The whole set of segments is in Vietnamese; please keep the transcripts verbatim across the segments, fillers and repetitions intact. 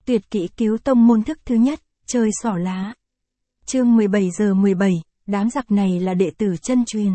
Tuyệt kỹ cứu tông môn thức thứ nhất, chơi xỏ lá. Chương mười bảy giờ mười bảy, đám giặc này là đệ tử chân truyền.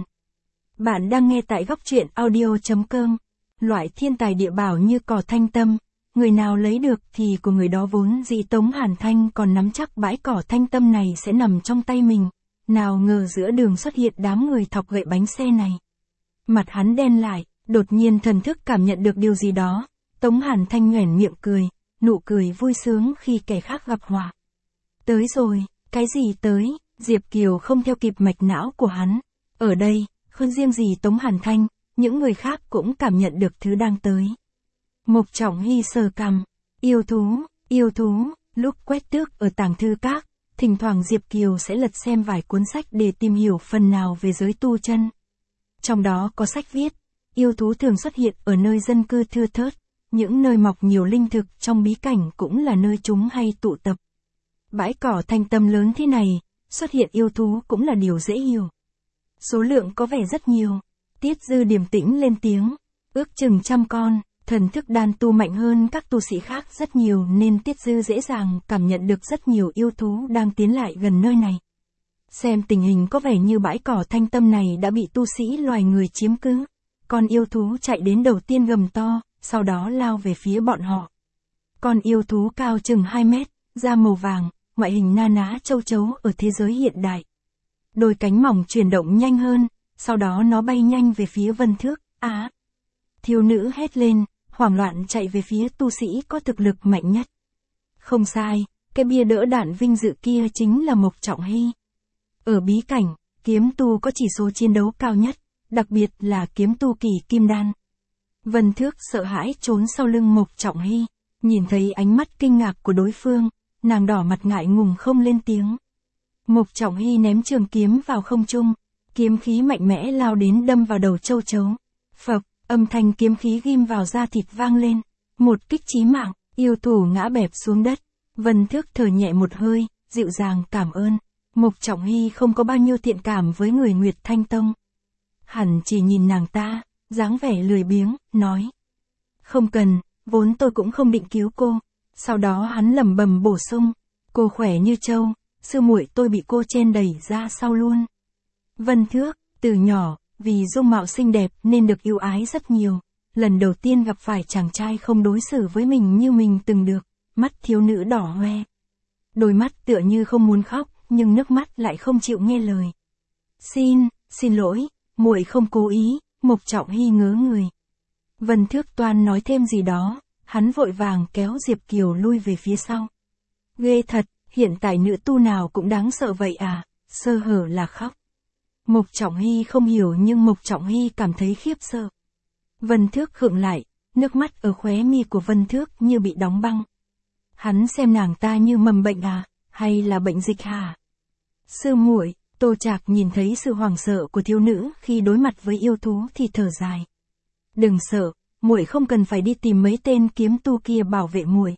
Bạn đang nghe tại góc truyện audio chấm com. Loại thiên tài địa bảo như cỏ thanh tâm, người nào lấy được thì của người đó vốn dĩ Tống Hàn Thanh còn nắm chắc bãi cỏ thanh tâm này sẽ nằm trong tay mình. Nào ngờ giữa đường xuất hiện đám người thọc gậy bánh xe này. Mặt hắn đen lại, đột nhiên thần thức cảm nhận được điều gì đó. Tống Hàn Thanh nhoẻn miệng cười, nụ cười vui sướng khi kẻ khác gặp họa. Tới rồi, cái gì tới? Diệp Kiều không theo kịp mạch não của hắn. Ở đây, không riêng gì Tống Hàn Thanh, những người khác cũng cảm nhận được thứ đang tới. Mộc Trọng Hy sờ cằm, yêu thú, yêu thú, lúc quét tước ở tàng thư các, thỉnh thoảng Diệp Kiều sẽ lật xem vài cuốn sách để tìm hiểu phần nào về giới tu chân. Trong đó có sách viết, yêu thú thường xuất hiện ở nơi dân cư thưa thớt, những nơi mọc nhiều linh thực trong bí cảnh cũng là nơi chúng hay tụ tập. Bãi cỏ thanh tâm lớn thế này, xuất hiện yêu thú cũng là điều dễ hiểu. Số lượng có vẻ rất nhiều. Tiết Dư điềm tĩnh lên tiếng, ước chừng trăm con, thần thức đan tu mạnh hơn các tu sĩ khác rất nhiều nên Tiết Dư dễ dàng cảm nhận được rất nhiều yêu thú đang tiến lại gần nơi này. Xem tình hình có vẻ như bãi cỏ thanh tâm này đã bị tu sĩ loài người chiếm cứ. Con yêu thú chạy đến đầu tiên gầm to, sau đó lao về phía bọn họ. Con yêu thú cao chừng hai mét, da màu vàng, ngoại hình na ná châu chấu ở thế giới hiện đại. Đôi cánh mỏng chuyển động nhanh hơn, sau đó nó bay nhanh về phía Vân Thước. Á! Thiếu nữ hét lên, hoảng loạn chạy về phía tu sĩ có thực lực mạnh nhất. Không sai, cái bia đỡ đạn vinh dự kia chính là Mộc Trọng Hy. Ở bí cảnh, kiếm tu có chỉ số chiến đấu cao nhất, đặc biệt là kiếm tu kỳ kim đan. Vân Thước sợ hãi trốn sau lưng Mộc Trọng Hy, nhìn thấy ánh mắt kinh ngạc của đối phương, nàng đỏ mặt ngại ngùng không lên tiếng. Mộc Trọng Hy ném trường kiếm vào không trung, kiếm khí mạnh mẽ lao đến đâm vào đầu châu chấu. Phập, âm thanh kiếm khí ghim vào da thịt vang lên, một kích chí mạng, yêu thủ ngã bẹp xuống đất. Vân Thước thở nhẹ một hơi, dịu dàng cảm ơn. Mộc Trọng Hy không có bao nhiêu thiện cảm với người Nguyệt Thanh Tông. Hẳn chỉ nhìn nàng ta, dáng vẻ lười biếng, nói. Không cần, vốn tôi cũng không định cứu cô. Sau đó hắn lẩm bẩm bổ sung, cô khỏe như trâu, sư muội tôi bị cô chen đẩy ra sau luôn. Vân Thước, từ nhỏ, vì dung mạo xinh đẹp nên được yêu ái rất nhiều. Lần đầu tiên gặp phải chàng trai không đối xử với mình như mình từng được, mắt thiếu nữ đỏ hoe. Đôi mắt tựa như không muốn khóc, nhưng nước mắt lại không chịu nghe lời. Xin, xin lỗi, muội không cố ý. Mộc Trọng Hy ngớ người. Vân Thước toan nói thêm gì đó, hắn vội vàng kéo Diệp Kiều lui về phía sau. Ghê thật, hiện tại nữ tu nào cũng đáng sợ vậy à, sơ hở là khóc. Mộc Trọng Hy không hiểu nhưng Mộc Trọng Hy cảm thấy khiếp sợ. Vân Thước khựng lại, nước mắt ở khóe mi của Vân Thước như bị đóng băng. Hắn xem nàng ta như mầm bệnh à, hay là bệnh dịch hả? Sư muội, Tô Trạc nhìn thấy sự hoảng sợ của thiếu nữ khi đối mặt với yêu thú thì thở dài. Đừng sợ, muội không cần phải đi tìm mấy tên kiếm tu kia bảo vệ muội.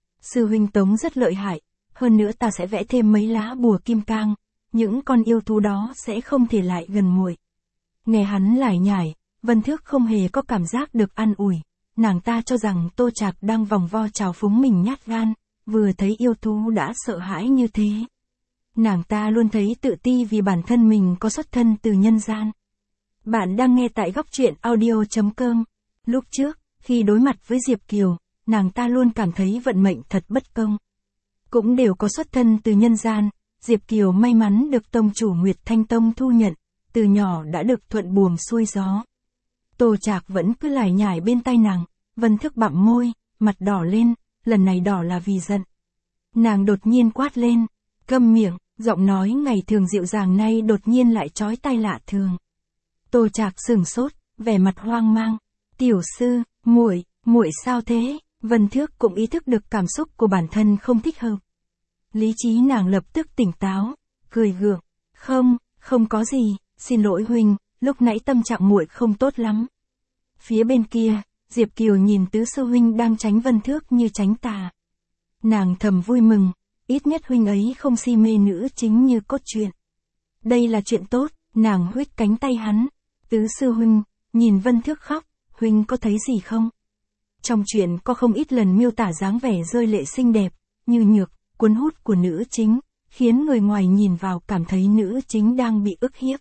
Sư huynh Tống rất lợi hại, hơn nữa ta sẽ vẽ thêm mấy lá bùa kim cang, những con yêu thú đó sẽ không thể lại gần muội. Nghe hắn lải nhải, Vân Thước không hề có cảm giác được an ủi, nàng ta cho rằng Tô Trạc đang vòng vo trào phúng mình nhát gan, vừa thấy yêu thú đã sợ hãi như thế. Nàng ta luôn thấy tự ti vì bản thân mình có xuất thân từ nhân gian. Bạn đang nghe tại góc truyện audio chấm com. Lúc trước, khi đối mặt với Diệp Kiều, nàng ta luôn cảm thấy vận mệnh thật bất công. Cũng đều có xuất thân từ nhân gian, Diệp Kiều may mắn được tông chủ Nguyệt Thanh Tông thu nhận, từ nhỏ đã được thuận buồm xuôi gió. Tô Trạc vẫn cứ lải nhải bên tai nàng, Vân Thước bặm môi, mặt đỏ lên, lần này đỏ là vì giận. Nàng đột nhiên quát lên, câm miệng, giọng nói ngày thường dịu dàng nay đột nhiên lại chói tai lạ thường. Tô Trạc sửng sốt, vẻ mặt hoang mang. Tiểu sư, muội, muội sao thế? Vân Thước cũng ý thức được cảm xúc của bản thân không thích hợp. Lý trí nàng lập tức tỉnh táo, cười gượng. Không, không có gì, xin lỗi huynh, lúc nãy tâm trạng muội không tốt lắm. Phía bên kia, Diệp Kiều nhìn tứ sư huynh đang tránh Vân Thước như tránh tà. Nàng thầm vui mừng, ít nhất huynh ấy không si mê nữ chính như cốt truyện. Đây là chuyện tốt, nàng huýt cánh tay hắn. Tứ sư huynh, nhìn Vân Thước khóc, huynh có thấy gì không? Trong truyện có không ít lần miêu tả dáng vẻ rơi lệ xinh đẹp, như nhược, cuốn hút của nữ chính, khiến người ngoài nhìn vào cảm thấy nữ chính đang bị ức hiếp.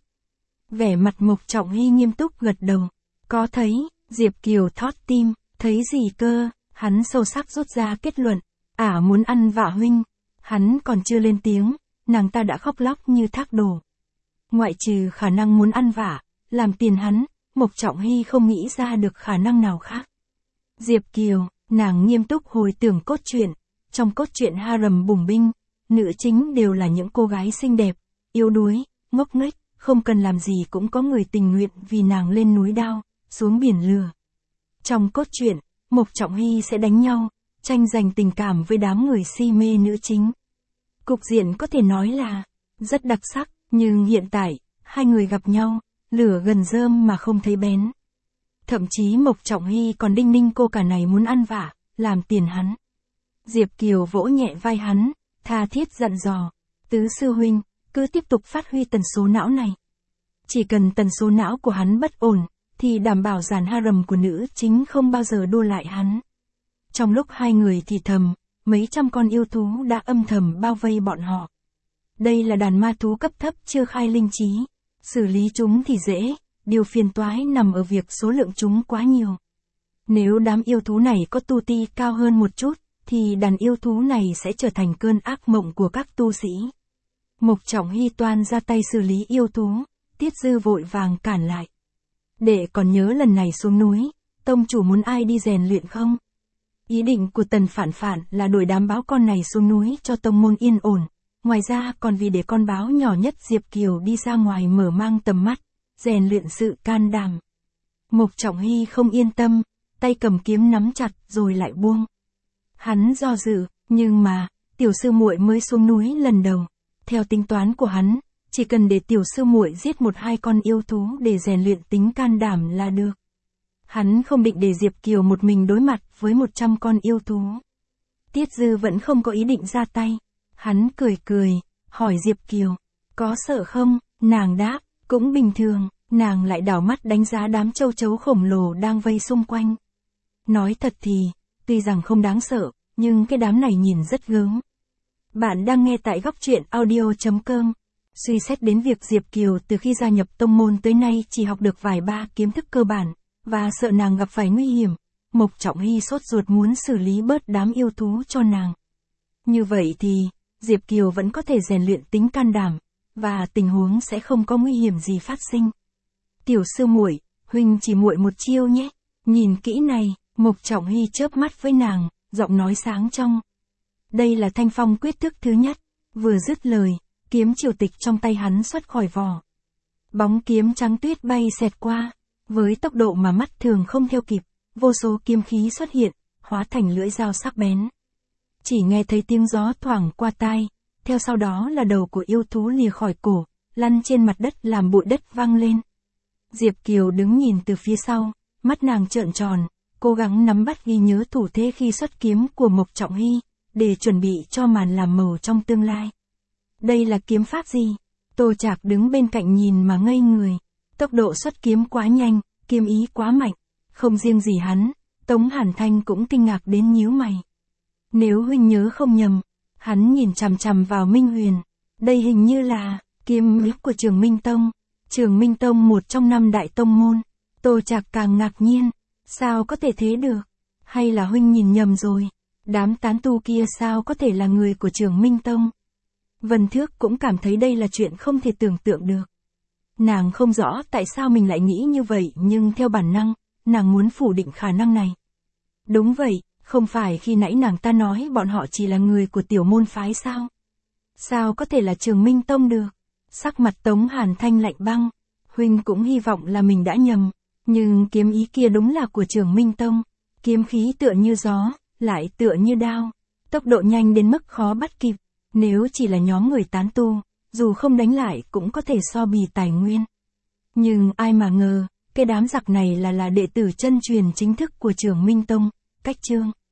Vẻ mặt Mộc Trọng Hy nghiêm túc gật đầu. Có thấy, Diệp Kiều thót tim, thấy gì cơ, hắn sâu sắc rút ra kết luận, ả muốn ăn vạ huynh. Hắn còn chưa lên tiếng, nàng ta đã khóc lóc như thác đổ. Ngoại trừ khả năng muốn ăn vạ, làm tiền hắn, Mộc Trọng Hy không nghĩ ra được khả năng nào khác. Diệp Kiều, nàng nghiêm túc hồi tưởng cốt truyện, trong cốt truyện harem bùng binh, nữ chính đều là những cô gái xinh đẹp, yếu đuối, ngốc nghếch, không cần làm gì cũng có người tình nguyện vì nàng lên núi đao, xuống biển lửa. Trong cốt truyện, Mộc Trọng Hy sẽ đánh nhau, tranh giành tình cảm với đám người si mê nữ chính. Cục diện có thể nói là rất đặc sắc, nhưng hiện tại, hai người gặp nhau, lửa gần rơm mà không thấy bén. Thậm chí Mộc Trọng Hy còn đinh ninh cô cả này muốn ăn vạ, làm tiền hắn. Diệp Kiều vỗ nhẹ vai hắn, tha thiết dặn dò, tứ sư huynh, cứ tiếp tục phát huy tần số não này. Chỉ cần tần số não của hắn bất ổn, thì đảm bảo dàn harem của nữ chính không bao giờ đua lại hắn. Trong lúc hai người thì thầm, mấy trăm con yêu thú đã âm thầm bao vây bọn họ. Đây là đàn ma thú cấp thấp chưa khai linh trí. Xử lý chúng thì dễ, điều phiền toái nằm ở việc số lượng chúng quá nhiều. Nếu đám yêu thú này có tu ti cao hơn một chút, thì đàn yêu thú này sẽ trở thành cơn ác mộng của các tu sĩ. Mộc Trọng Hy toan ra tay xử lý yêu thú, Tiết Dư vội vàng cản lại. Đệ còn nhớ lần này xuống núi, tông chủ muốn ai đi rèn luyện không? Ý định của Tần Phản Phản là đuổi đám báo con này xuống núi cho tông môn yên ổn. Ngoài ra còn vì để con báo nhỏ nhất Diệp Kiều đi ra ngoài mở mang tầm mắt, rèn luyện sự can đảm. Mộc Trọng Hy không yên tâm, tay cầm kiếm nắm chặt rồi lại buông. Hắn do dự, nhưng mà, tiểu sư muội mới xuống núi lần đầu. Theo tính toán của hắn, chỉ cần để tiểu sư muội giết một hai con yêu thú để rèn luyện tính can đảm là được. Hắn không định để Diệp Kiều một mình đối mặt với một trăm con yêu thú. Tiết Dư vẫn không có ý định ra tay. Hắn cười cười, hỏi Diệp Kiều, có sợ không? Nàng đáp, cũng bình thường, nàng lại đảo mắt đánh giá đám châu chấu khổng lồ đang vây xung quanh. Nói thật thì, tuy rằng không đáng sợ, nhưng cái đám này nhìn rất gớm. Bạn đang nghe tại góc truyện audio chấm com. Suy xét đến việc Diệp Kiều từ khi gia nhập tông môn tới nay chỉ học được vài ba kiến thức cơ bản, và sợ nàng gặp phải nguy hiểm, Mộc Trọng Hy sốt ruột muốn xử lý bớt đám yêu thú cho nàng. Như vậy thì, Diệp Kiều vẫn có thể rèn luyện tính can đảm, và tình huống sẽ không có nguy hiểm gì phát sinh. Tiểu sư muội, huynh chỉ muội một chiêu nhé. Nhìn kỹ này, Mộc Trọng Hy chớp mắt với nàng, giọng nói sáng trong. Đây là thanh phong quyết thức thứ nhất. Vừa dứt lời, kiếm triều tịch trong tay hắn xuất khỏi vỏ. Bóng kiếm trắng tuyết bay xẹt qua, với tốc độ mà mắt thường không theo kịp, vô số kiếm khí xuất hiện, hóa thành lưỡi dao sắc bén. Chỉ nghe thấy tiếng gió thoảng qua tai, theo sau đó là đầu của yêu thú lìa khỏi cổ, lăn trên mặt đất làm bụi đất vang lên. Diệp Kiều đứng nhìn từ phía sau, mắt nàng trợn tròn, cố gắng nắm bắt ghi nhớ thủ thế khi xuất kiếm của Mộc Trọng Hy, để chuẩn bị cho màn làm màu trong tương lai. Đây là kiếm pháp gì? Tô Trạc đứng bên cạnh nhìn mà ngây người. Tốc độ xuất kiếm quá nhanh, kiếm ý quá mạnh. Không riêng gì hắn, Tống Hàn Thanh cũng kinh ngạc đến nhíu mày. Nếu huynh nhớ không nhầm, hắn nhìn chằm chằm vào Minh Huyền. Đây hình như là kiếm ý của Trường Minh Tông. Trường Minh Tông một trong năm đại tông môn. Tô Trạc càng ngạc nhiên. Sao có thể thế được? Hay là huynh nhìn nhầm rồi? Đám tán tu kia sao có thể là người của Trường Minh Tông? Vân Thước cũng cảm thấy đây là chuyện không thể tưởng tượng được. Nàng không rõ tại sao mình lại nghĩ như vậy, nhưng theo bản năng, nàng muốn phủ định khả năng này. Đúng vậy, không phải khi nãy nàng ta nói bọn họ chỉ là người của tiểu môn phái sao? Sao có thể là Trường Minh Tông được? Sắc mặt Tống Hàn Thanh lạnh băng. Huynh cũng hy vọng là mình đã nhầm, nhưng kiếm ý kia đúng là của Trường Minh Tông. Kiếm khí tựa như gió, lại tựa như đao. Tốc độ nhanh đến mức khó bắt kịp. Nếu chỉ là nhóm người tán tu, dù không đánh lại cũng có thể so bì tài nguyên. Nhưng ai mà ngờ, cái đám giặc này là là đệ tử chân truyền chính thức của Trường Minh Tông, cách chương.